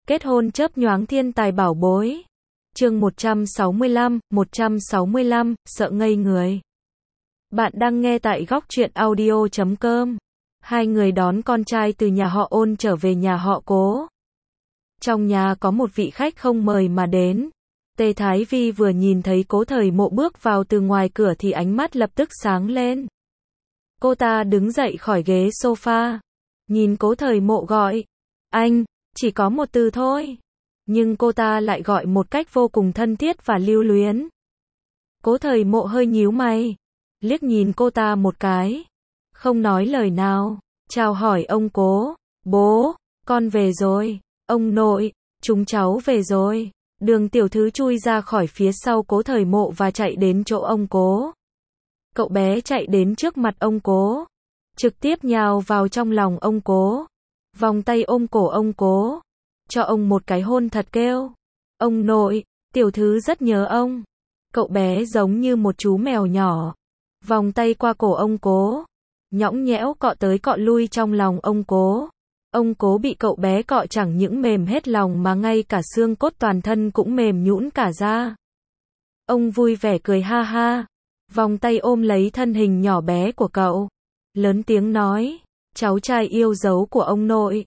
Kết hôn chớp nhoáng thiên tài bảo bối. Chương 165, sợ ngây người. Bạn đang nghe tại góc truyện audio.com. Hai người đón con trai từ nhà họ Ôn trở về nhà họ Cố. Trong nhà có một vị khách không mời mà đến. Tề Thái Vi vừa nhìn thấy Cố Thời Mộ bước vào từ ngoài cửa thì ánh mắt lập tức sáng lên. Cô ta đứng dậy khỏi ghế sofa, nhìn Cố Thời Mộ gọi, anh, chỉ có một từ thôi. Nhưng cô ta lại gọi một cách vô cùng thân thiết và lưu luyến. Cố Thời Mộ hơi nhíu mày, liếc nhìn cô ta một cái, không nói lời nào, chào hỏi ông Cố, bố, con về rồi, ông nội, chúng cháu về rồi. Đường tiểu thư chui ra khỏi phía sau Cố Thời Mộ và chạy đến chỗ ông Cố. Cậu bé chạy đến trước mặt ông Cố, trực tiếp nhào vào trong lòng ông Cố, vòng tay ôm cổ ông Cố, cho ông một cái hôn thật kêu, ông nội, tiểu thư rất nhớ ông. Cậu bé giống như một chú mèo nhỏ, vòng tay qua cổ ông Cố, nhõng nhẽo cọ tới cọ lui trong lòng ông Cố. Ông Cố bị cậu bé cọ chẳng những mềm hết lòng mà ngay cả xương cốt toàn thân cũng mềm nhũn cả ra. Ông vui vẻ cười ha ha, vòng tay ôm lấy thân hình nhỏ bé của cậu, lớn tiếng nói, cháu trai yêu dấu của ông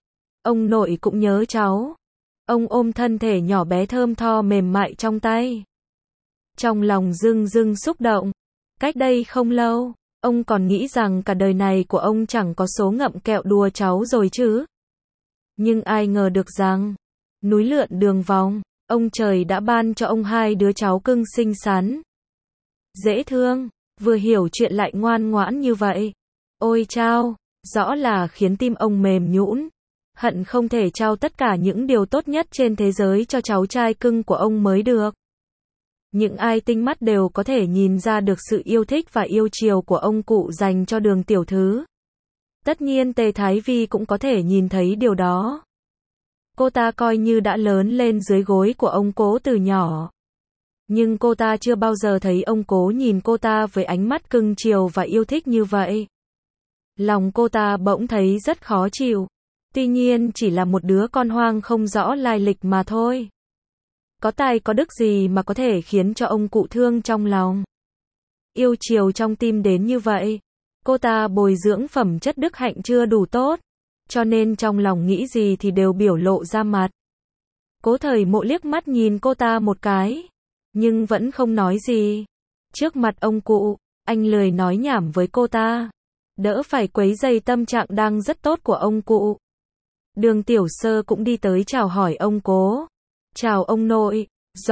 nội cũng nhớ cháu. Ông ôm thân thể nhỏ bé thơm tho mềm mại trong tay. Trong lòng dưng dưng xúc động. Cách đây không lâu, ông còn nghĩ rằng cả đời này của ông chẳng có số ngậm kẹo đùa cháu rồi chứ. Nhưng ai ngờ được rằng, núi lượn đường vòng, ông trời đã ban cho ông hai đứa cháu cưng xinh xắn, dễ thương, vừa hiểu chuyện lại ngoan ngoãn như vậy. Ôi chao, rõ là khiến tim ông mềm nhũn, hận không thể trao tất cả những điều tốt nhất trên thế giới cho cháu trai cưng của ông mới được. Những ai tinh mắt đều có thể nhìn ra được sự yêu thích và yêu chiều của ông cụ dành cho đường tiểu thư. Tất nhiên Tề Thái Vi cũng có thể nhìn thấy điều đó. Cô ta coi như đã lớn lên dưới gối của ông Cố từ nhỏ. Nhưng cô ta chưa bao giờ thấy ông Cố nhìn cô ta với ánh mắt cưng chiều và yêu thích như vậy. Lòng cô ta bỗng thấy rất khó chịu. Tuy nhiên chỉ là một đứa con hoang không rõ lai lịch mà thôi. Có tài có đức gì mà có thể khiến cho ông cụ thương trong lòng, yêu chiều trong tim đến như vậy. Cô ta bồi dưỡng phẩm chất đức hạnh chưa đủ tốt, cho nên trong lòng nghĩ gì thì đều biểu lộ ra mặt. Cố Thời Mộ liếc mắt nhìn cô ta một cái, nhưng vẫn không nói gì. Trước mặt ông cụ, anh lười nói nhảm với cô ta, đỡ phải quấy rầy tâm trạng đang rất tốt của ông cụ. Đường Tiểu Sơ cũng đi tới chào hỏi ông Cố. Chào ông nội,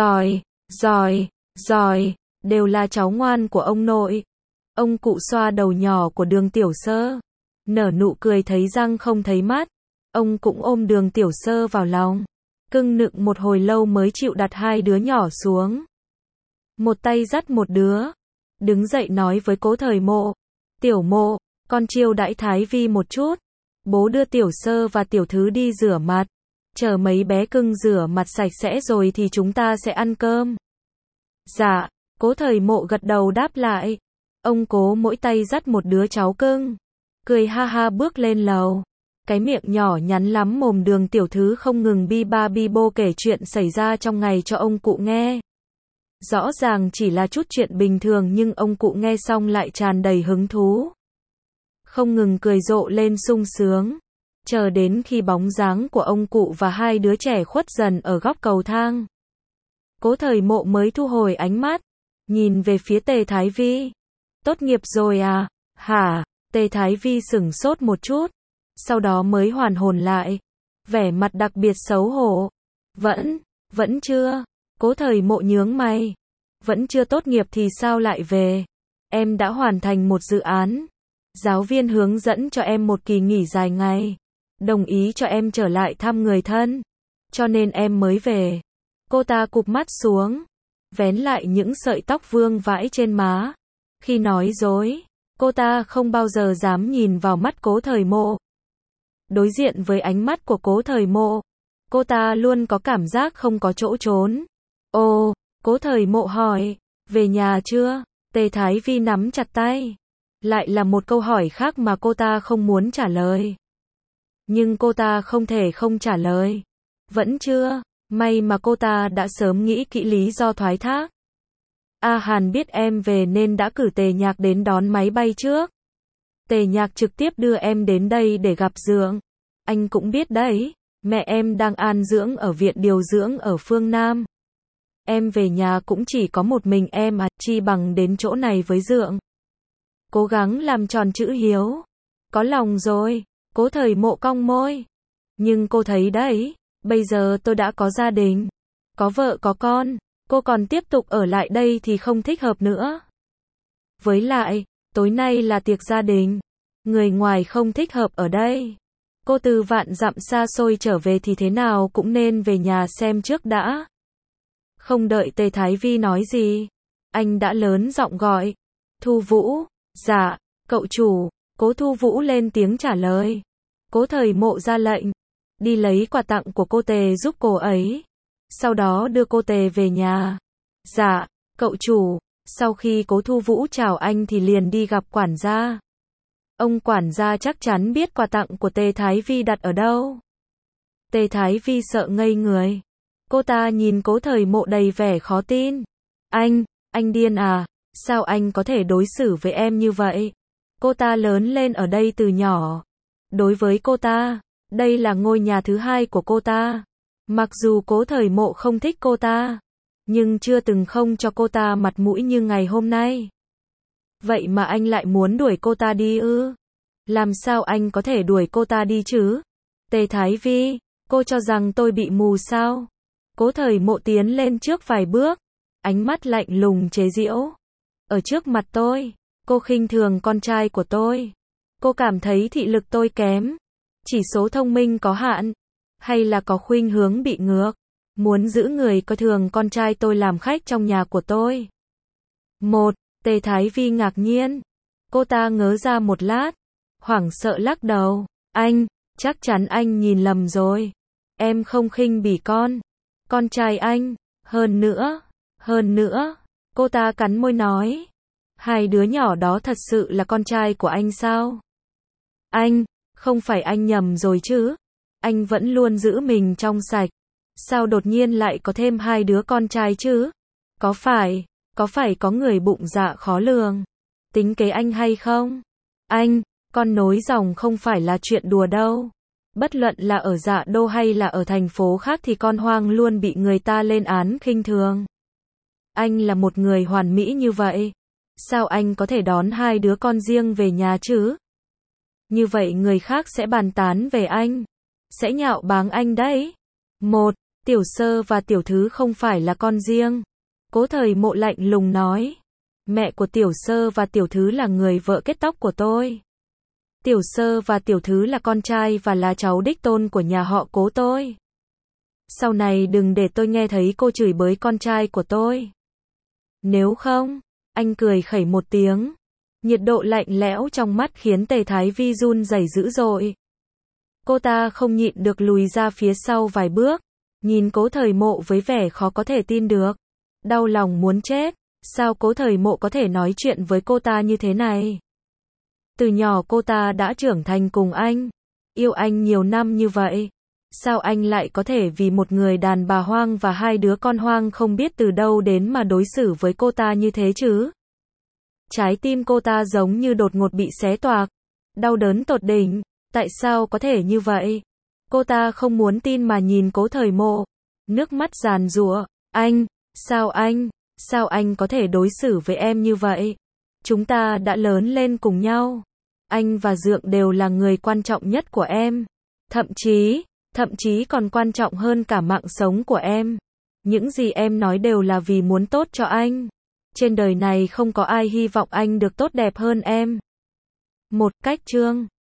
giỏi, đều là cháu ngoan của ông nội. Ông cụ xoa đầu nhỏ của Đường Tiểu Sơ, nở nụ cười thấy răng không thấy mắt. Ông cũng ôm Đường Tiểu Sơ vào lòng, cưng nựng một hồi lâu mới chịu đặt hai đứa nhỏ xuống. Một tay dắt một đứa, đứng dậy nói với Cố Thời Mộ, Tiểu Mộ, con chiêu đãi Thái Vi một chút. Bố đưa Tiểu Sơ và Tiểu Thứ đi rửa mặt. Chờ mấy bé cưng rửa mặt sạch sẽ rồi thì chúng ta sẽ ăn cơm. Dạ, Cố Thời Mộ gật đầu đáp lại. Ông Cố mỗi tay dắt một đứa cháu cưng, cười ha ha bước lên lầu. Cái miệng nhỏ nhắn lắm mồm Đường Tiểu Thứ không ngừng bi ba bi bô kể chuyện xảy ra trong ngày cho ông cụ nghe. Rõ ràng chỉ là chút chuyện bình thường nhưng ông cụ nghe xong lại tràn đầy hứng thú, không ngừng cười rộ lên sung sướng. Chờ đến khi bóng dáng của ông cụ và hai đứa trẻ khuất dần ở góc cầu thang, Cố Thời Mộ mới thu hồi ánh mắt, nhìn về phía Tề Thái Vi. Tốt nghiệp rồi à? Hả? Tề Thái Vi sửng sốt một chút, sau đó mới hoàn hồn lại, vẻ mặt đặc biệt xấu hổ. Vẫn chưa. Cố Thời Mộ nhướng mày. Vẫn chưa tốt nghiệp thì sao lại về? Em đã hoàn thành một dự án. Giáo viên hướng dẫn cho em một kỳ nghỉ dài ngày, đồng ý cho em trở lại thăm người thân, cho nên em mới về. Cô ta cụp mắt xuống, vén lại những sợi tóc vương vãi trên má. Khi nói dối, cô ta không bao giờ dám nhìn vào mắt Cố Thời Mộ. Đối diện với ánh mắt của Cố Thời Mộ, cô ta luôn có cảm giác không có chỗ trốn. Ồ, Cố Thời Mộ hỏi, về nhà chưa? Tề Thái Vi nắm chặt tay. Lại là một câu hỏi khác mà cô ta không muốn trả lời. Nhưng cô ta không thể không trả lời. Vẫn chưa, may mà cô ta đã sớm nghĩ kỹ lý do thoái thác. A Hàn biết em về nên đã cử Tề Nhạc đến đón máy bay trước. Tề Nhạc trực tiếp đưa em đến đây để gặp Dượng. Anh cũng biết đấy, mẹ em đang an dưỡng ở viện điều dưỡng ở phương Nam. Em về nhà cũng chỉ có một mình em chi bằng đến chỗ này với Dượng. Cố gắng làm tròn chữ hiếu. Có lòng rồi, Cố Thời Mộ cong môi. Nhưng cô thấy đấy, bây giờ tôi đã có gia đình, có vợ có con, cô còn tiếp tục ở lại đây thì không thích hợp nữa. Với lại, tối nay là tiệc gia đình, người ngoài không thích hợp ở đây. Cô từ vạn dặm xa xôi trở về thì thế nào cũng nên về nhà xem trước đã. Không đợi Tề Thái Vi nói gì, anh đã lớn giọng gọi. Thu Vũ, dạ, cậu chủ. Cố Thu Vũ lên tiếng trả lời. Cố Thời Mộ ra lệnh, đi lấy quà tặng của cô Tề giúp cô ấy. Sau đó đưa cô Tề về nhà. Dạ, cậu chủ. Sau khi Cố Thu Vũ chào anh thì liền đi gặp quản gia. Ông quản gia chắc chắn biết quà tặng của Tề Thái Vi đặt ở đâu. Tề Thái Vi sợ ngây người. Cô ta nhìn Cố Thời Mộ đầy vẻ khó tin. Anh điên à? Sao anh có thể đối xử với em như vậy? Cô ta lớn lên ở đây từ nhỏ. Đối với cô ta, đây là ngôi nhà thứ hai của cô ta. Mặc dù Cố Thời Mộ không thích cô ta, nhưng chưa từng không cho cô ta mặt mũi như ngày hôm nay. Vậy mà anh lại muốn đuổi cô ta đi ư? Làm sao anh có thể đuổi cô ta đi chứ? Tề Thái Vi, cô cho rằng tôi bị mù sao? Cố Thời Mộ tiến lên trước vài bước, ánh mắt lạnh lùng chế giễu. Ở trước mặt tôi, cô khinh thường con trai của tôi. Cô cảm thấy thị lực tôi kém, chỉ số thông minh có hạn, hay là có khuynh hướng bị ngược, muốn giữ người coi thường con trai tôi làm khách trong nhà của tôi. Tề Thái Vi ngạc nhiên. Cô ta ngớ ra một lát, hoảng sợ lắc đầu. Chắc chắn anh nhìn lầm rồi. Em không khinh bỉ con trai anh. Hơn nữa, cô ta cắn môi nói. Hai đứa nhỏ đó thật sự là con trai của anh sao? Không phải anh nhầm rồi chứ? Anh vẫn luôn giữ mình trong sạch. Sao đột nhiên lại có thêm hai đứa con trai chứ? Có phải có người bụng dạ khó lường, tính kế anh hay không? Con nối dòng không phải là chuyện đùa đâu. Bất luận là ở Dạ Đô hay là ở thành phố khác thì con Hoang luôn bị người ta lên án khinh thường. Anh là một người hoàn mỹ như vậy, sao anh có thể đón hai đứa con riêng về nhà chứ? Như vậy người khác sẽ bàn tán về anh, sẽ nhạo báng anh đấy. Tiểu Sơ và Tiểu Thứ không phải là con riêng. Cố Thời Mộ lạnh lùng nói. Mẹ của Tiểu Sơ và Tiểu Thứ là người vợ kết tóc của tôi. Tiểu Sơ và Tiểu Thứ là con trai và là cháu đích tôn của nhà họ Cố tôi. Sau này đừng để tôi nghe thấy cô chửi bới con trai của tôi. Nếu không, anh cười khẩy một tiếng. Nhiệt độ lạnh lẽo trong mắt khiến Tề Thái Vi run rẩy dữ dội. Cô ta không nhịn được lùi ra phía sau vài bước, nhìn Cố Thời Mộ với vẻ khó có thể tin được. Đau lòng muốn chết, sao Cố Thời Mộ có thể nói chuyện với cô ta như thế này? Từ nhỏ cô ta đã trưởng thành cùng anh, yêu anh nhiều năm như vậy. Sao anh lại có thể vì một người đàn bà hoang và hai đứa con hoang không biết từ đâu đến mà đối xử với cô ta như thế chứ? Trái tim cô ta giống như đột ngột bị xé toạc, đau đớn tột đỉnh. Tại sao có thể như vậy? Cô ta không muốn tin mà nhìn Cố Thời Mộ, nước mắt giàn giụa. Sao anh có thể đối xử với em như vậy? Chúng ta đã lớn lên cùng nhau. Anh và Dượng đều là người quan trọng nhất của em. Thậm chí còn quan trọng hơn cả mạng sống của em. Những gì em nói đều là vì muốn tốt cho anh. Trên đời này không có ai hy vọng anh được tốt đẹp hơn em. Cách chương